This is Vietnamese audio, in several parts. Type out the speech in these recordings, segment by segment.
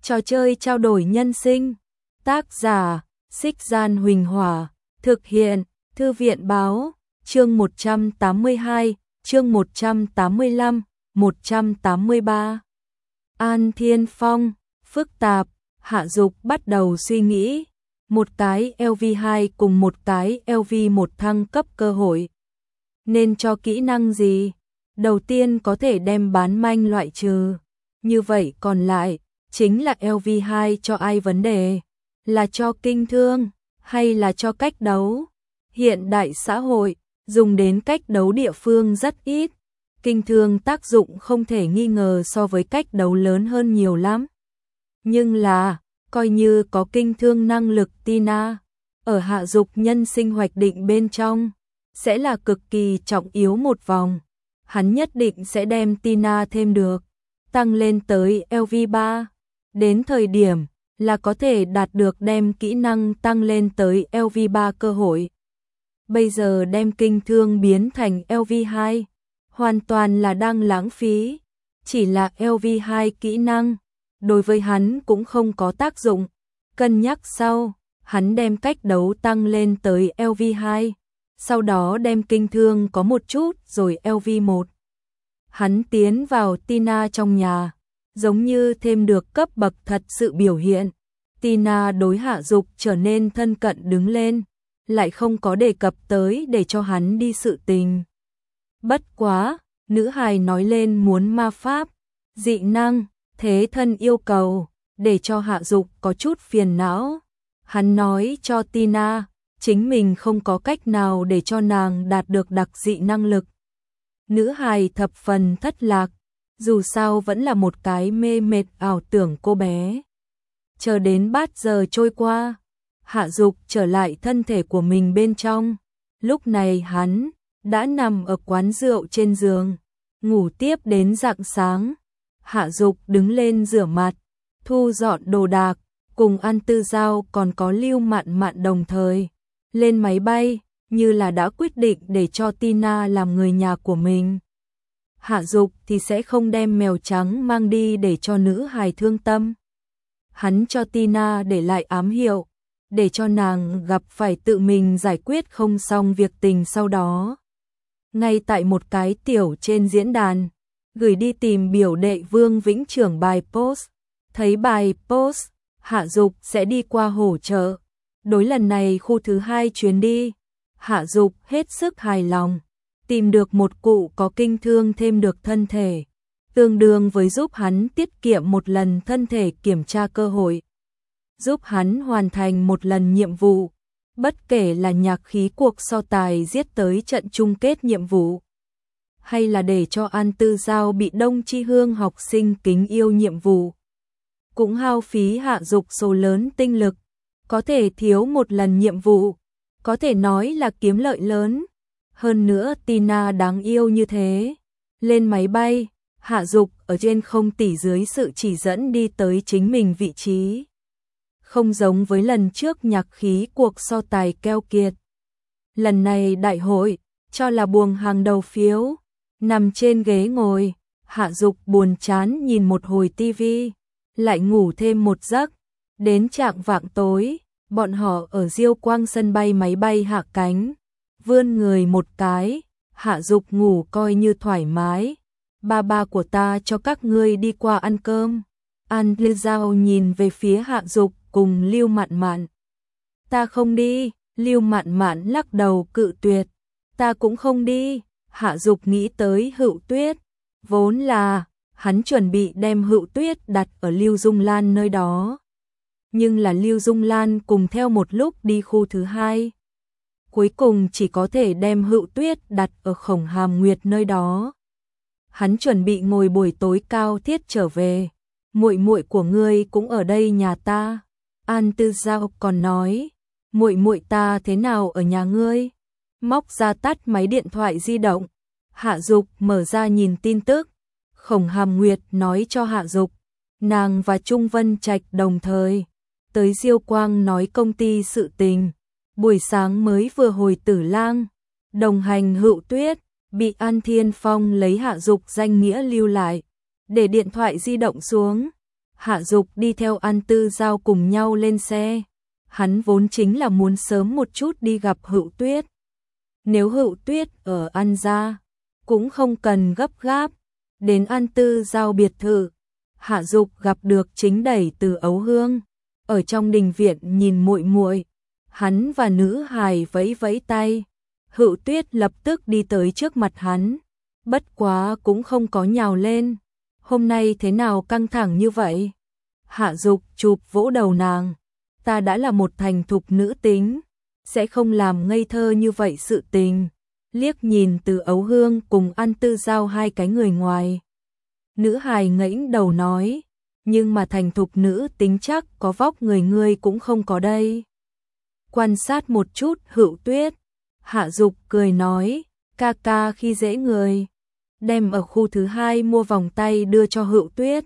Trò chơi trao đổi nhân sinh. Tác giả: Xích Gian Huỳnh Hỏa. Thực hiện: Thư viện Báo. Chương 182, chương 185, 183. An Thiên Phong. Phức tạp. Hạ Dục bắt đầu suy nghĩ. Một cái LV2 cùng một cái LV1 thăng cấp cơ hội. Nên cho kỹ năng gì? Đầu tiên có thể đem bán manh loại trừ. Như vậy còn lại, chính là LV2 cho ai vấn đề? Là cho kinh thương, hay là cho cách đấu? Hiện đại xã hội, dùng đến cách đấu địa phương rất ít. Kinh thương tác dụng không thể nghi ngờ so với cách đấu lớn hơn nhiều lắm. Nhưng là, coi như có kinh thương năng lực Tina, ở Hạ Dục nhân sinh hoạch định bên trong, sẽ là cực kỳ trọng yếu một vòng. Hắn nhất định sẽ đem Tina thêm được, tăng lên tới LV3. Đến thời điểm là có thể đạt được đem kỹ năng tăng lên tới LV3 cơ hội. Bây giờ đem kinh thương biến thành LV2, hoàn toàn là đang lãng phí. Chỉ là LV2 kỹ năng, đối với hắn cũng không có tác dụng. Cân nhắc sau, hắn đem cách đấu tăng lên tới LV2, sau đó đem kinh thương có một chút rồi LV1. Hắn tiến vào Tina trong nhà, giống như thêm được cấp bậc thật sự biểu hiện. Tina đối Hạ Dục trở nên thân cận đứng lên, lại không có đề cập tới để cho hắn đi sự tình. Bất quá, nữ hài nói lên muốn ma pháp, dị năng, thế thân yêu cầu, để cho Hạ Dục có chút phiền não. Hắn nói cho Tina, chính mình không có cách nào để cho nàng đạt được đặc dị năng lực. Nữ hài thập phần thất lạc, dù sao vẫn là một cái mê mệt ảo tưởng cô bé. Chờ đến bát giờ trôi qua, Hạ Dục trở lại thân thể của mình bên trong. Lúc này hắn đã nằm ở quán rượu trên giường, ngủ tiếp đến rạng sáng. Hạ Dục đứng lên rửa mặt, thu dọn đồ đạc, cùng An Tư Giao còn có Lưu Mạn Mạn đồng thời lên máy bay, như là đã quyết định để cho Tina làm người nhà của mình. Hạ Dục thì sẽ không đem mèo trắng mang đi để cho nữ hài thương tâm. Hắn cho Tina để lại ám hiệu, để cho nàng gặp phải tự mình giải quyết không xong việc tình sau đó. Ngay tại một cái tiểu trên diễn đàn, gửi đi tìm biểu đệ Vương Vĩnh Trưởng bài post. Thấy bài post, Hạ Dục sẽ đi qua hỗ trợ. Đối lần này khu thứ 2 chuyến đi, Hạ Dục hết sức hài lòng, tìm được một cụ có kinh thương thêm được thân thể, tương đương với giúp hắn tiết kiệm một lần thân thể kiểm tra cơ hội, giúp hắn hoàn thành một lần nhiệm vụ, bất kể là nhạc khí cuộc so tài giết tới trận chung kết nhiệm vụ, hay là để cho An Tư Giao bị Đông Chi Hương học sinh kính yêu nhiệm vụ, cũng hao phí Hạ Dục số lớn tinh lực. Có thể thiếu một lần nhiệm vụ, có thể nói là kiếm lợi lớn. Hơn nữa Tina đáng yêu như thế. Lên máy bay, Hạ Dục ở trên 0 tỷ dưới sự chỉ dẫn đi tới chính mình vị trí. Không giống với lần trước nhạc khí cuộc so tài keo kiệt. Lần này đại hội, cho là buồng hàng đầu phiếu. Nằm trên ghế ngồi, Hạ Dục buồn chán nhìn một hồi tivi, lại ngủ thêm một giấc. Đến chạng vạng tối, bọn họ ở Diêu Quang sân bay máy bay hạ cánh. Vươn người một cái, Hạ Dục ngủ coi như thoải mái. Ba của ta cho các ngươi đi qua ăn cơm. An Tư Giao nhìn về phía Hạ Dục cùng Lưu Mạn Mạn. Ta không đi, Lưu Mạn Mạn lắc đầu cự tuyệt. Ta cũng không đi. Hạ Dục nghĩ tới Hựu Tuyết. Vốn là, hắn chuẩn bị đem Hựu Tuyết đặt ở Lưu Dung Lan nơi đó. Nhưng là Lưu Dung Lan cùng theo một lúc đi khu thứ 2. Cuối cùng chỉ có thể đem Hựu Tuyết đặt ở Khổng Hàm Nguyệt nơi đó. Hắn chuẩn bị ngồi buổi tối cao thiết trở về. Muội muội của ngươi cũng ở đây nhà ta. An Tư Giao còn nói, muội muội ta thế nào ở nhà ngươi? Móc ra tắt máy điện thoại di động. Hạ Dục mở ra nhìn tin tức. Khổng Hàm Nguyệt nói cho Hạ Dục, nàng và Trung Vân Trạch đồng thời tới Diêu Quang nói công ty sự tình. Buổi sáng mới vừa hồi Tử Lang, đồng hành Hựu Tuyết, bị An Thiên Phong lấy Hạ Dục danh nghĩa lưu lại, để điện thoại di động xuống. Hạ Dục đi theo An Tư Giao cùng nhau lên xe. Hắn vốn chính là muốn sớm một chút đi gặp Hữu Tuyết. Nếu Hữu Tuyết ở An gia, cũng không cần gấp gáp. Đến An Tư Giao biệt thự, Hạ Dục gặp được chính đẩy Từ Ấu Hương. Ở trong đình viện nhìn muội muội, hắn và nữ hài vẫy vẫy tay. Hữu Tuyết lập tức đi tới trước mặt hắn, bất quá cũng không có nhào lên. Hôm nay thế nào căng thẳng như vậy? Hạ Dục chụp vỗ đầu nàng. Ta đã là một thành thục nữ tính, sẽ không làm ngây thơ như vậy sự tình. Liếc nhìn Từ Ấu Hương cùng An Tư Giao hai cái người ngoài. Nữ hài ngẩng đầu nói, nhưng mà thành thục nữ tính chắc có vóc người ngươi cũng không có đây. Quan sát một chút Hữu Tuyết, Hạ Dục cười nói, ca ca khi dễ người. Đem ở khu thứ hai mua vòng tay đưa cho Hữu Tuyết.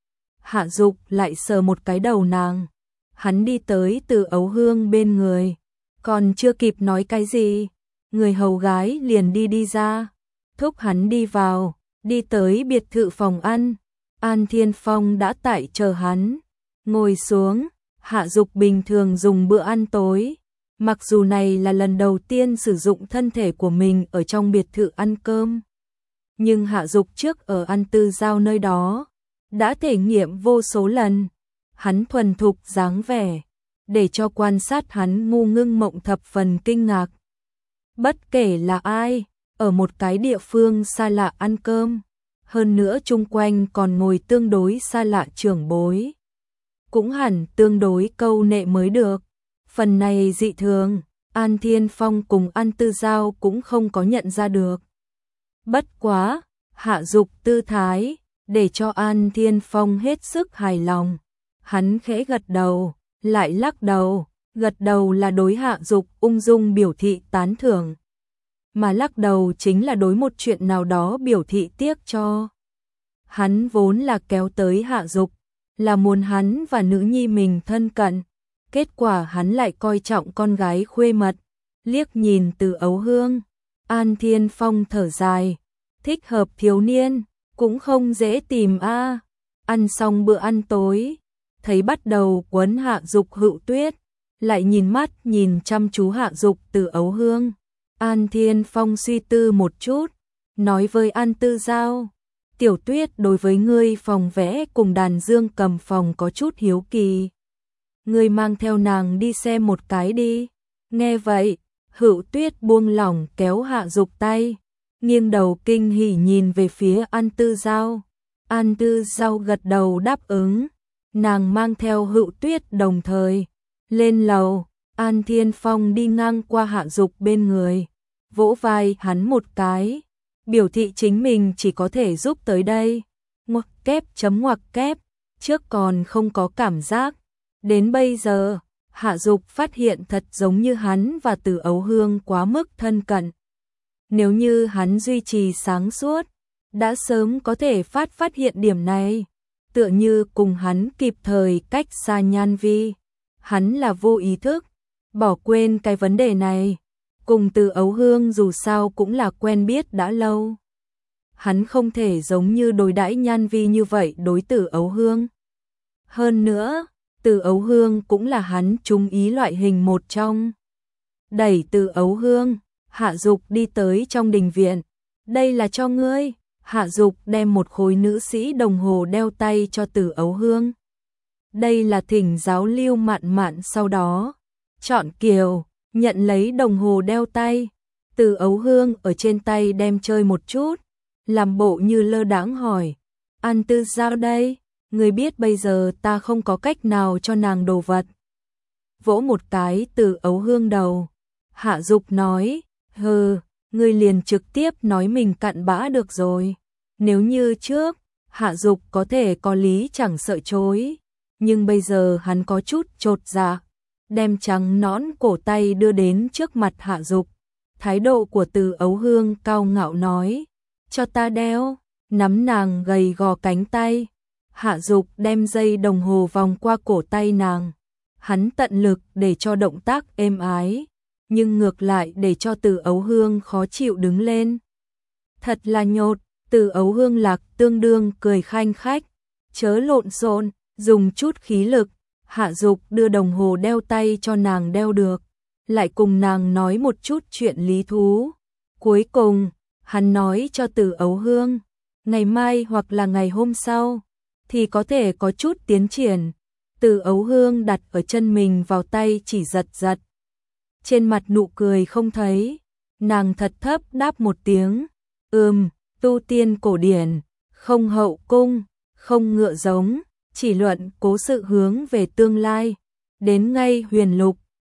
Hạ Dục lại sờ một cái đầu nàng. Hắn đi tới Từ Ấu Hương bên người, còn chưa kịp nói cái gì, người hầu gái liền đi ra, thúc hắn đi vào, đi tới biệt thự phòng ăn. An Thiên Phong đã tại chờ hắn, ngồi xuống. Hạ Dục bình thường dùng bữa ăn tối, mặc dù này là lần đầu tiên sử dụng thân thể của mình ở trong biệt thự ăn cơm, nhưng Hạ Dục trước ở An Tư Giao nơi đó đã thể nghiệm vô số lần. Hắn thuần thục dáng vẻ, để cho quan sát hắn ngu ngưng mộng thập phần kinh ngạc. Bất kể là ai, ở một cái địa phương xa lạ ăn cơm, hơn nữa chung quanh còn ngồi tương đối xa lạ trưởng bối, cũng hẳn tương đối câu nệ mới được. Phần này dị thường, An Thiên Phong cùng An Tư Giao cũng không có nhận ra được. Bất quá, Hạ Dục tư thái, để cho An Thiên Phong hết sức hài lòng. Hắn khẽ gật đầu, lại lắc đầu, gật đầu là đối Hạ Dục ung dung biểu thị tán thưởng, mà lắc đầu chính là đối một chuyện nào đó biểu thị tiếc cho. Hắn vốn là kéo tới Hạ Dục, là muốn hắn và nữ nhi mình thân cận, kết quả hắn lại coi trọng con gái khuê mật. Liếc nhìn Từ Ấu Hương, An Thiên Phong thở dài, thích hợp thiếu niên, cũng không dễ tìm a. Ăn xong bữa ăn tối, thấy bắt đầu quấn Hạ Dục Hữu Tuyết, lại nhìn mắt nhìn chăm chú Hạ Dục Từ Ấu Hương. An Thiên Phong suy tư một chút, nói với An Tư Giao, Tiểu Tuyết đối với ngươi phòng vẽ cùng đàn dương cầm phòng có chút hiếu kỳ. Ngươi mang theo nàng đi xem một cái đi. Nghe vậy, Hữu Tuyết buông lỏng kéo Hạ Dục tay, nghiêng đầu kinh hỉ nhìn về phía An Tư Giao. An Tư Giao gật đầu đáp ứng, nàng mang theo Hữu Tuyết đồng thời lên lầu. An Thiên Phong đi ngang qua Hạ Dục bên người, vỗ vai hắn một cái, biểu thị chính mình chỉ có thể giúp tới đây. Ngoặc kép chấm ngoặc kép, trước còn không có cảm giác, đến bây giờ, Hạ Dục phát hiện thật giống như hắn và Từ Ấu Hương quá mức thân cận. Nếu như hắn duy trì sáng suốt, đã sớm có thể phát hiện điểm này, tựa như cùng hắn kịp thời cách xa Nhan Vi. Hắn là vô ý thức, bỏ quên cái vấn đề này. Cùng Từ Ấu Hương dù sao cũng là quen biết đã lâu. Hắn không thể giống như đối đãi Nhan Vi như vậy đối Từ Ấu Hương. Hơn nữa, Từ Ấu Hương cũng là hắn chú ý loại hình một trong. Đẩy Từ Ấu Hương, Hạ Dục đi tới trong đình viện. Đây là cho ngươi. Hạ Dục đem một khối nữ sĩ đồng hồ đeo tay cho Từ Ấu Hương. Đây là thỉnh giáo Lưu Mạn Mạn sau đó chọn kiều, nhận lấy đồng hồ đeo tay. Từ Ấu Hương ở trên tay đem chơi một chút, làm bộ như lơ đãng hỏi, An Tư Giao đây, người biết bây giờ ta không có cách nào cho nàng đồ vật. Vỗ một cái Từ Ấu Hương đầu, Hạ Dục nói, hừ, ngươi liền trực tiếp nói mình cặn bã được rồi. Nếu như trước, Hạ Dục có thể có lý chẳng sợ chối, nhưng bây giờ hắn có chút chột dạ, đem trắng nõn cổ tay đưa đến trước mặt Hạ Dục. Thái độ của Từ Ấu Hương cao ngạo nói, cho ta đeo, nắm nàng gầy gò cánh tay. Hạ Dục đem dây đồng hồ vòng qua cổ tay nàng. Hắn tận lực để cho động tác êm ái, nhưng ngược lại để cho Từ Ấu Hương khó chịu đứng lên. Thật là nhột. Từ Ấu Hương lạc tương đương cười khanh khách, chớ lộn xộn, dùng chút khí lực, hạ dục đưa đồng hồ đeo tay cho nàng đeo được, lại cùng nàng nói một chút chuyện lý thú. Cuối cùng, hắn nói cho Từ Ấu Hương, ngày mai hoặc là ngày hôm sau, thì có thể có chút tiến triển. Từ Ấu Hương đặt ở chân mình vào tay chỉ giật giật. Trên mặt nụ cười không thấy, nàng thật thấp đáp một tiếng, tu tiên cổ điển, không hậu cung, không ngựa giống, chỉ luận cố sự hướng về tương lai, đến ngay huyền lục,